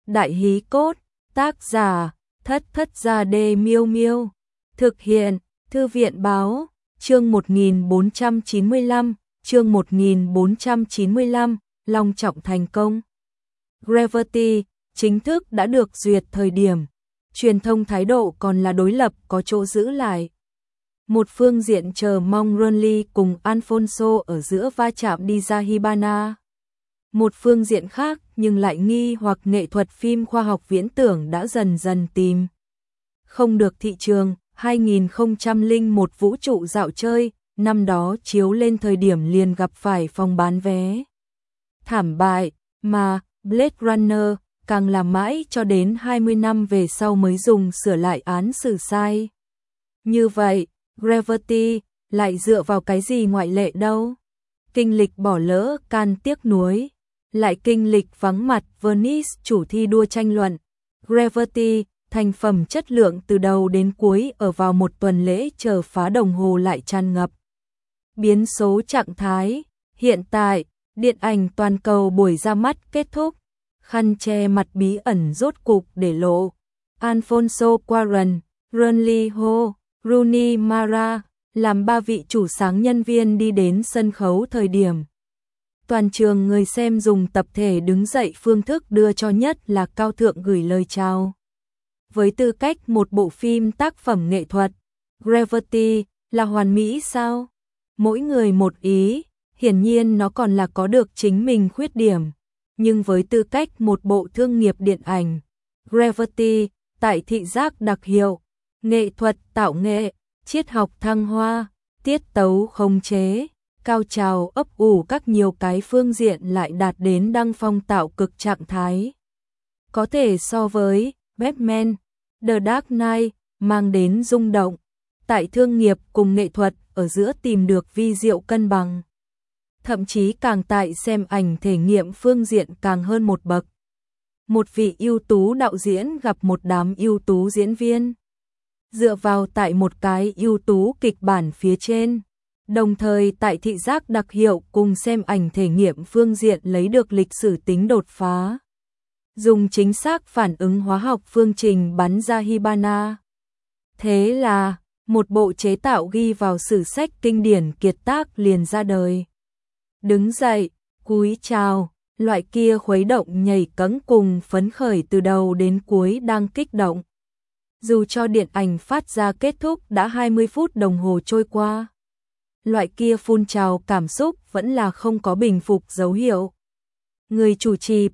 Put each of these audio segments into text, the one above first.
Đại hí cốt, tác giả, Thất Thất Gia Đê Miêu Miêu. Thực hiện, Thư viện báo, chương 1495, chương 1495, long trọng thành công. Gravity chính thức đã được duyệt thời điểm, truyền thông thái độ còn là đối lập có chỗ giữ lại. Một phương diện chờ mong Ronly cùng Alfonso ở giữa va chạm đi ra Hibana. Một phương diện khác nhưng lại nghi hoặc nghệ thuật phim khoa học viễn tưởng đã dần dần tìm không được thị trường. 2001 vũ trụ dạo chơi, năm đó chiếu lên thời điểm liền gặp phải phòng bán vé thảm bại, mà Blade Runner càng làm mãi cho đến 20 năm về sau mới dùng sửa lại án xử sai. Như vậy, Gravity lại dựa vào cái gì ngoại lệ đâu? Kinh lịch bỏ lỡ Cannes tiếc nuối, lại kinh lịch vắng mặt Venice chủ thi đua tranh luận. Gravity, thành phẩm chất lượng từ đầu đến cuối ở vào một tuần lễ chờ phá đồng hồ lại tràn ngập biến số trạng thái. Hiện tại, điện ảnh toàn cầu buổi ra mắt kết thúc, khăn che mặt bí ẩn rốt cục để lộ. Alfonso Cuarón, Ronly Ho, Rooney Mara làm ba vị chủ sáng nhân viên đi đến sân khấu thời điểm. Toàn trường người xem dùng tập thể đứng dậy phương thức đưa cho nhất là cao thượng gửi lời chào. Với tư cách một bộ phim tác phẩm nghệ thuật, Gravity là hoàn mỹ sao? Mỗi người một ý, hiển nhiên nó còn là có được chính mình khuyết điểm. Nhưng với tư cách một bộ thương nghiệp điện ảnh, Gravity, tại thị giác đặc hiệu, nghệ thuật tạo nghệ, triết học thăng hoa, tiết tấu khống chế, cao trào ấp ủ các nhiều cái phương diện lại đạt đến đăng phong tạo cực trạng thái. Có thể so với Batman, The Dark Knight, mang đến rung động, tại thương nghiệp cùng nghệ thuật ở giữa tìm được vi diệu cân bằng. Thậm chí càng tại xem ảnh thể nghiệm phương diện càng hơn một bậc. Một vị ưu tú đạo diễn gặp một đám ưu tú diễn viên, dựa vào tại một cái ưu tú kịch bản phía trên, đồng thời tại thị giác đặc hiệu cùng xem ảnh thể nghiệm phương diện lấy được lịch sử tính đột phá. Dùng chính xác phản ứng hóa học phương trình bắn ra Hibana. Thế là, một bộ chế tạo ghi vào sử sách kinh điển kiệt tác liền ra đời. Đứng dậy, cúi chào, loại kia khuấy động nhảy cẫng cùng phấn khởi từ đầu đến cuối đang kích động. Dù cho điện ảnh phát ra kết thúc đã 20 phút đồng hồ trôi qua, loại kia phun trào cảm xúc vẫn là không có bình phục dấu hiệu. Người chủ trì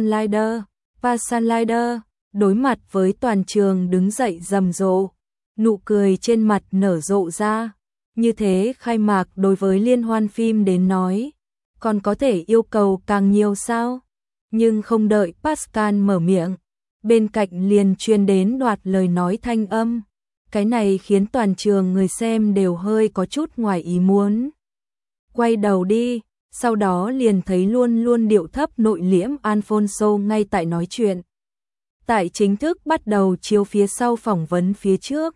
Passanlider đối mặt với toàn trường đứng dậy rầm rộ, nụ cười trên mặt nở rộ ra. Như thế khai mạc đối với liên hoan phim đến nói, còn có thể yêu cầu càng nhiều sao? Nhưng không đợi Pascal mở miệng, bên cạnh liền truyền đến đoạt lời nói thanh âm. Cái này khiến toàn trường người xem đều hơi có chút ngoài ý muốn. Quay đầu đi, sau đó liền thấy luôn luôn điệu thấp nội liễm Alfonso ngay tại nói chuyện. Tại chính thức bắt đầu chiếu phía sau phỏng vấn phía trước.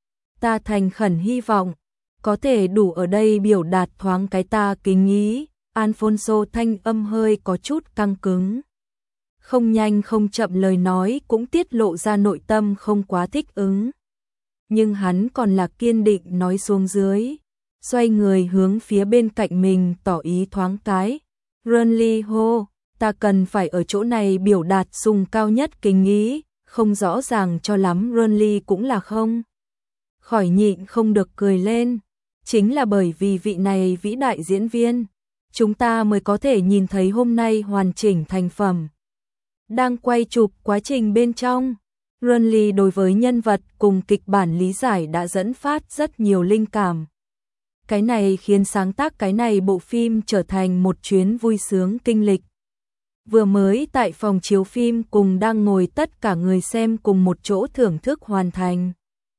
Ta thành khẩn hy vọng, có thể đủ ở đây biểu đạt thoáng cái ta kính ý. Alfonso thanh âm hơi có chút căng cứng. Không nhanh không chậm lời nói cũng tiết lộ ra nội tâm không quá thích ứng. Nhưng hắn còn là kiên định nói xuống dưới. Xoay người hướng phía bên cạnh mình tỏ ý thoáng cái. Ronly Ho, ta cần phải ở chỗ này biểu đạt sùng cao nhất kính ý. Không rõ ràng cho lắm Ronly cũng là không. Khỏi nhịn không được cười lên. Chính là bởi vì vị này vĩ đại diễn viên, chúng ta mới có thể nhìn thấy hôm nay hoàn chỉnh thành phẩm. Đang quay chụp quá trình bên trong, Ronly đối với nhân vật cùng kịch bản lý giải đã dẫn phát rất nhiều linh cảm. Cái này khiến sáng tác cái này bộ phim trở thành một chuyến vui sướng kinh lịch. Vừa mới tại phòng chiếu phim cùng đang ngồi tất cả người xem cùng một chỗ thưởng thức hoàn thành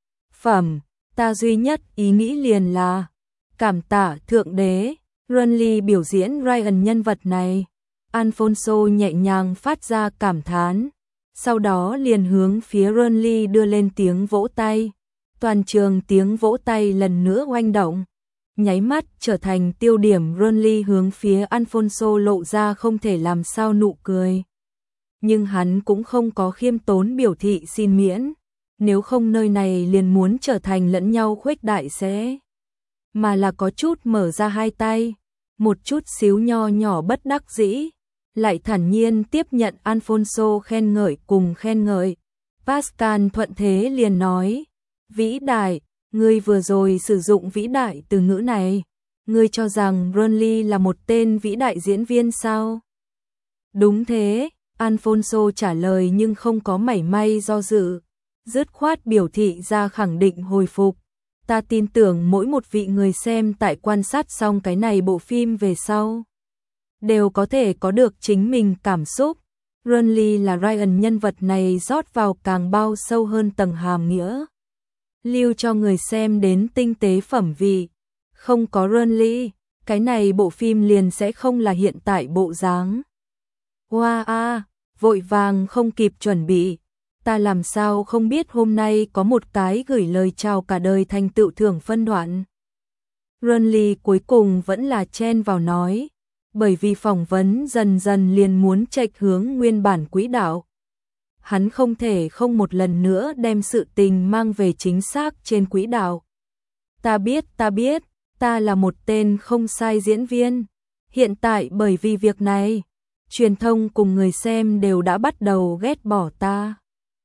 phẩm, ta duy nhất ý nghĩ liền là cảm tạ Thượng Đế. Ronly biểu diễn Ryan nhân vật này, Alfonso nhẹ nhàng phát ra cảm thán, sau đó liền hướng phía Ronly đưa lên tiếng vỗ tay. Toàn trường tiếng vỗ tay lần nữa oanh động, nháy mắt trở thành tiêu điểm. Ronly hướng phía Alfonso lộ ra không thể làm sao nụ cười. nhưng hắn cũng không có khiêm tốn biểu thị xin miễn, nếu không nơi này liền muốn trở thành lẫn nhau khuếch đại sẽ, mà là có chút mở ra hai tay, một chút xíu nho nhỏ bất đắc dĩ, lại thản nhiên tiếp nhận Alfonso khen ngợi cùng khen ngợi. Pascal thuận thế liền nói, vĩ đại, ngươi vừa rồi sử dụng vĩ đại từ ngữ này, ngươi cho rằng Burnley là một tên vĩ đại diễn viên sao? Đúng thế, Alfonso trả lời nhưng không có mảy may do dự, dứt khoát biểu thị ra khẳng định hồi phục. Ta tin tưởng mỗi một vị người xem tại quan sát xong cái này bộ phim về sau, đều có thể có được chính mình cảm xúc. Burnley là Ryan nhân vật này rót vào càng bao sâu hơn tầng hàm nghĩa, lưu cho người xem đến tinh tế phẩm vị. Không có Burnley, cái này bộ phim liền sẽ không là hiện tại bộ dáng. Wow, vội vàng không kịp chuẩn bị, ta làm sao không biết hôm nay có một cái gửi lời chào cả đời thành tựu thưởng phân đoạn. Burnley cuối cùng vẫn là chen vào nói, bởi vì phỏng vấn dần dần liền muốn chệch hướng nguyên bản quỹ đạo. Hắn không thể không một lần nữa đem sự tình mang về chính xác trên quỹ đạo. Ta biết, ta là một tên không sai diễn viên. Hiện tại bởi vì việc này, truyền thông cùng người xem đều đã bắt đầu ghét bỏ ta.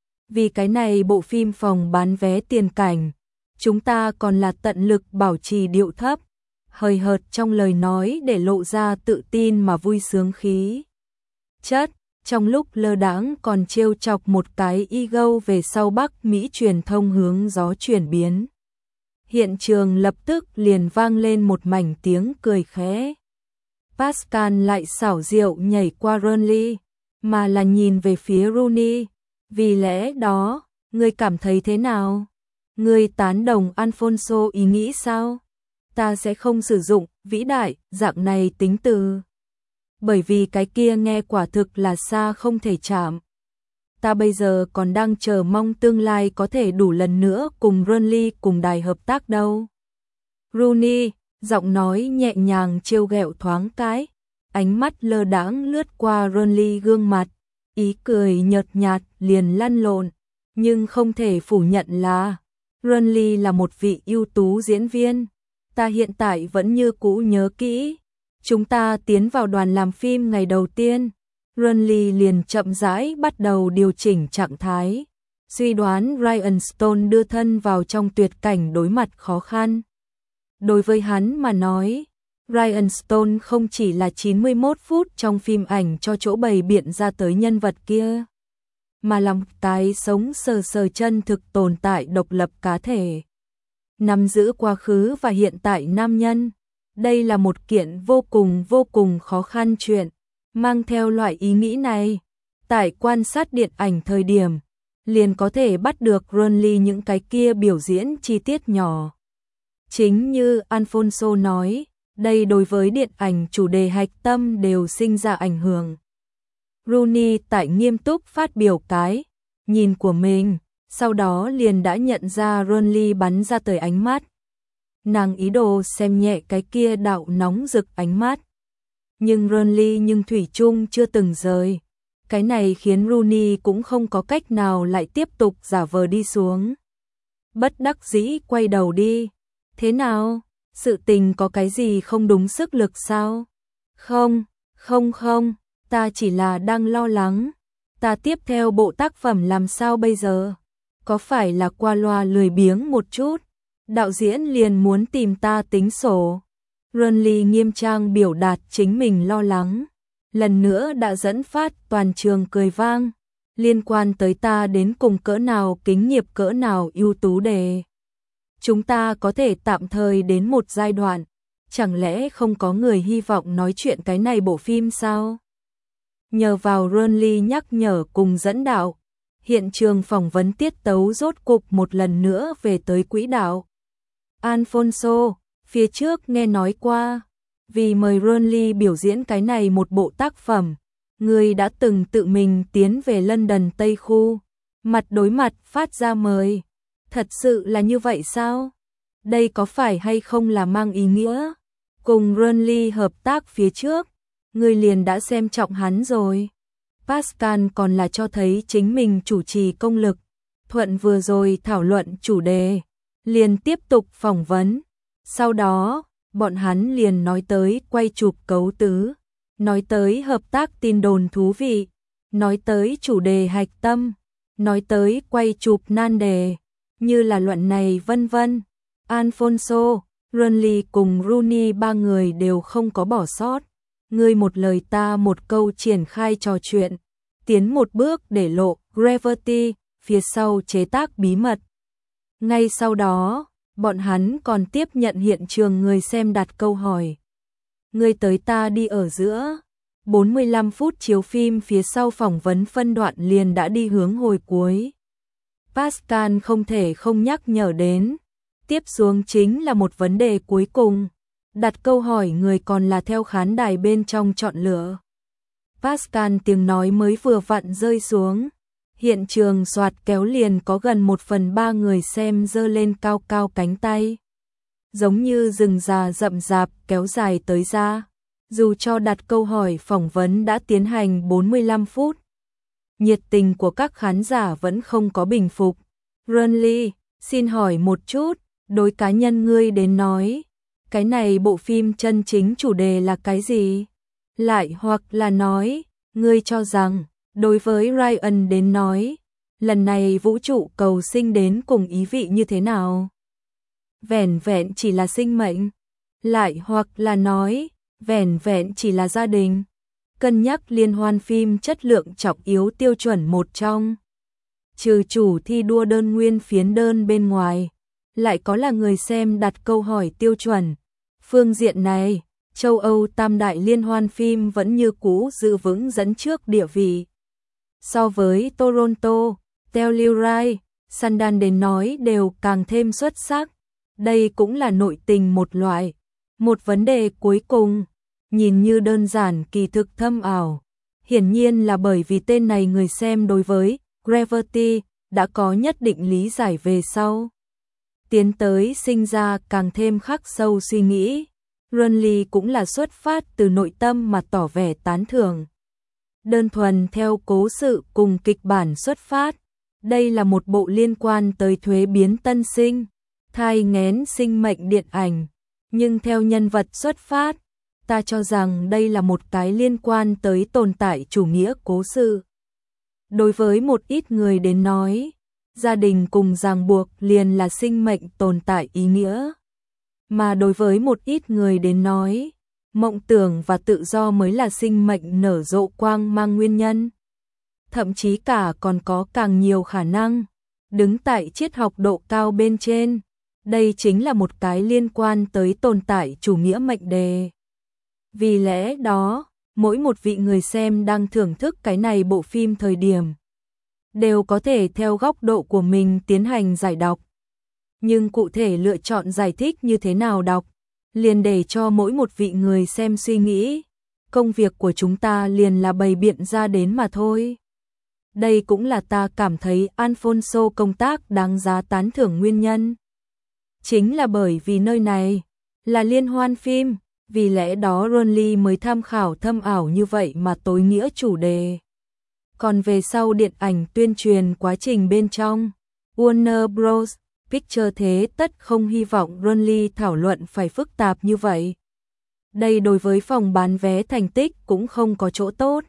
Vì cái này bộ phim phòng bán vé tiền cảnh, chúng ta còn là tận lực bảo trì điệu thấp, hời hợt trong lời nói để lộ ra tự tin mà vui sướng khí chất, trong lúc lơ đãng còn trêu chọc một cái ego về sau Bắc Mỹ truyền thông hướng gió chuyển biến. Hiện trường lập tức liền vang lên một mảnh tiếng cười khẽ. Pascal lại xảo diệu nhảy qua Burnley, mà là nhìn về phía Rooney. Vì lẽ đó, ngươi cảm thấy thế nào? Ngươi tán đồng Alfonso ý nghĩ sao? Ta sẽ không sử dụng vĩ đại dạng này tính từ, bởi vì cái kia nghe quả thực là xa không thể chạm. Ta bây giờ còn đang chờ mong tương lai có thể đủ lần nữa cùng Burnley cùng đài hợp tác đâu. Rooney, giọng nói nhẹ nhàng trêu ghẹo thoáng cái, ánh mắt lơ đãng lướt qua Burnley gương mặt, ý cười nhợt nhạt liền lăn lộn, nhưng không thể phủ nhận là Burnley là một vị ưu tú diễn viên. Ta hiện tại vẫn như cũ nhớ kỹ, chúng ta tiến vào đoàn làm phim ngày đầu tiên, Burnley liền chậm rãi bắt đầu điều chỉnh trạng thái, suy đoán Ryan Stone đưa thân vào trong tuyệt cảnh đối mặt khó khăn. Đối với hắn mà nói, Ryan Stone không chỉ là 91 phút trong phim ảnh cho chỗ bày biện ra tới nhân vật kia, mà là một cái sống sờ sờ chân thực tồn tại độc lập cá thể, nắm giữ quá khứ và hiện tại nam nhân. Đây là một kiện vô cùng khó khăn chuyện. Mang theo loại ý nghĩ này, tại quan sát điện ảnh thời điểm, liền có thể bắt được Burnley những cái kia biểu diễn chi tiết nhỏ. Chính như Alfonso nói, đây đối với điện ảnh chủ đề hạch tâm đều sinh ra ảnh hưởng. Rooney tại nghiêm túc phát biểu cái nhìn của mình, sau đó liền đã nhận ra Burnley bắn ra tới ánh mắt. Nàng ý đồ xem nhẹ cái kia đạo nóng rực ánh mắt. Nhưng Burnley thủy chung chưa từng rời. Cái này khiến Rooney cũng không có cách nào lại tiếp tục giả vờ đi xuống. Bất đắc dĩ quay đầu đi. Thế nào? Sự tình có cái gì không đúng sức lực sao? Không, ta chỉ là đang lo lắng. Ta tiếp theo bộ tác phẩm làm sao bây giờ? Có phải là qua loa lười biếng một chút? Đạo diễn liền muốn tìm ta tính sổ. Burnley nghiêm trang biểu đạt chính mình lo lắng. Lần nữa đã dẫn phát toàn trường cười vang. Liên quan tới ta đến cùng cỡ nào kính nghiệp cỡ nào ưu tú đề. Chúng ta có thể tạm thời đến một giai đoạn. Chẳng lẽ không có người hy vọng nói chuyện cái này bộ phim sao? Nhờ vào Burnley nhắc nhở cùng dẫn đạo, hiện trường phỏng vấn tiết tấu rốt cục một lần nữa về tới quỹ đạo. Alfonso, phía trước nghe nói qua, vì mời Burnley biểu diễn cái này một bộ tác phẩm, người đã từng tự mình tiến về London Tây Khu, mặt đối mặt phát ra mời. Thật sự là như vậy sao? Đây có phải hay không là mang ý nghĩa? Cùng Burnley hợp tác phía trước, người liền đã xem trọng hắn rồi. Pascal còn là cho thấy chính mình chủ trì công lực. Thuận vừa rồi thảo luận chủ đề, liền tiếp tục phỏng vấn. Sau đó, bọn hắn liền nói tới quay chụp cấu tứ, nói tới hợp tác tin đồn thú vị, nói tới chủ đề hạch tâm, nói tới quay chụp nan đề, như là luận này vân vân. Alfonso, Runley cùng Rooney ba người đều không có bỏ sót. Ngươi một lời ta một câu triển khai trò chuyện, tiến một bước để lộ Gravity, phía sau chế tác bí mật. Ngay sau đó, bọn hắn còn tiếp nhận hiện trường người xem đặt câu hỏi. Ngươi tới ta đi ở giữa. 45 phút chiếu phim phía sau phỏng vấn phân đoạn liền đã đi hướng hồi cuối. Pascal không thể không nhắc nhở đến. Tiếp xuống chính là một vấn đề cuối cùng. Đặt câu hỏi người còn là theo khán đài bên trong chọn lựa. Pascal tiếng nói mới vừa vặn rơi xuống. Hiện trường soạt kéo liền có gần 1/3 người xem giơ lên cao cao cánh tay. Giống như rừng già rậm rạp kéo dài tới ra. Dù cho đặt câu hỏi phỏng vấn đã tiến hành 45 phút. Nhiệt tình của các khán giả vẫn không có bình phục. Runley, xin hỏi một chút, đối cá nhân ngươi đến nói, cái này bộ phim chân chính chủ đề là cái gì? Lại hoặc là nói, ngươi cho rằng, đối với Ryan đến nói, lần này vũ trụ cầu sinh đến cùng ý vị như thế nào? Vẻn vẹn chỉ là sinh mệnh, lại hoặc là nói, vẻn vẹn chỉ là gia đình. Cân nhắc liên hoan phim chất lượng trọng yếu tiêu chuẩn một trong. Trừ chủ thi đua đơn nguyên phiến đơn bên ngoài, lại có là người xem đặt câu hỏi tiêu chuẩn. Phương diện này, châu Âu tam đại liên hoan phim vẫn như cũ giữ vững dẫn trước địa vị. So với Toronto, Telluride, Sundance đến nói đều càng thêm xuất sắc. Đây cũng là nội tình một loại. Một vấn đề cuối cùng, nhìn như đơn giản kỳ thực thâm ảo. Hiển nhiên là bởi vì tên này người xem đối với Gravity đã có nhất định lý giải về sau. Tiến tới sinh ra càng thêm khắc sâu suy nghĩ. Runley cũng là xuất phát từ nội tâm mà tỏ vẻ tán thưởng. Đơn thuần theo cố sự cùng kịch bản xuất phát, đây là một bộ liên quan tới thuế biến tân sinh, thai nghén sinh mệnh điện ảnh. Nhưng theo nhân vật xuất phát, ta cho rằng đây là một cái liên quan tới tồn tại chủ nghĩa cố sự. Đối với một ít người đến nói, gia đình cùng ràng buộc liền là sinh mệnh tồn tại ý nghĩa. Mà đối với một ít người đến nói, mộng tưởng và tự do mới là sinh mệnh nở rộ quang mang nguyên nhân. Thậm chí cả còn có càng nhiều khả năng, đứng tại triết học độ cao bên trên. Đây chính là một cái liên quan tới tồn tại chủ nghĩa mệnh đề. Vì lẽ đó, mỗi một vị người xem đang thưởng thức cái này bộ phim thời điểm, đều có thể theo góc độ của mình tiến hành giải đọc. Nhưng cụ thể lựa chọn giải thích như thế nào đọc, liền để cho mỗi một vị người xem suy nghĩ. Công việc của chúng ta liền là bày biện ra đến mà thôi. Đây cũng là ta cảm thấy Alfonso công tác đáng giá tán thưởng nguyên nhân. Chính là bởi vì nơi này là liên hoan phim, vì lẽ đó Runley mới tham khảo thâm ảo như vậy mà tối nghĩa chủ đề. Còn về sau điện ảnh tuyên truyền quá trình bên trong, Warner Bros. Pictures thế tất không hy vọng Runley thảo luận phải phức tạp như vậy. Đây đối với phòng bán vé thành tích cũng không có chỗ tốt.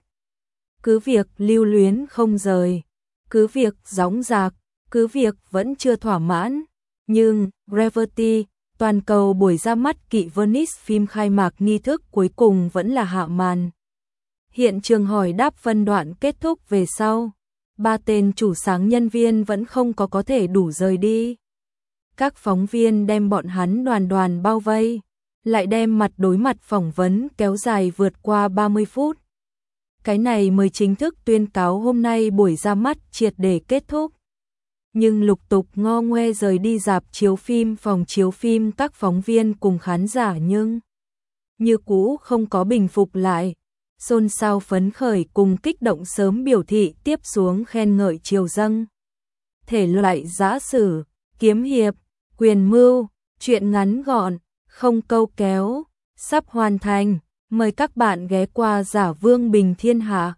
Cứ việc lưu luyến không rời, cứ việc dõng dạc, cứ việc vẫn chưa thỏa mãn. Nhưng, Gravity, toàn cầu buổi ra mắt kỵ Venice phim khai mạc nghi thức cuối cùng vẫn là hạ màn. Hiện trường hỏi đáp phân đoạn kết thúc về sau. 3 tên chủ sáng nhân viên vẫn không có thể đủ rời đi. Các phóng viên đem bọn hắn đoàn đoàn bao vây, lại đem mặt đối mặt phỏng vấn kéo dài vượt qua 30 phút. Cái này mới chính thức tuyên cáo hôm nay buổi ra mắt triệt để kết thúc. Nhưng lục tục ngo ngoe rời đi rạp chiếu phim phòng chiếu phim các phóng viên cùng khán giả nhưng như cũ không có bình phục lại. Xôn xao phấn khởi cùng kích động sớm biểu thị tiếp xuống khen ngợi triều dâng. Thể loại giã sử, kiếm hiệp, quyền mưu, truyện ngắn gọn, không câu kéo, sắp hoàn thành. Mời các bạn ghé qua Giả Vương Bình Thiên Hạ.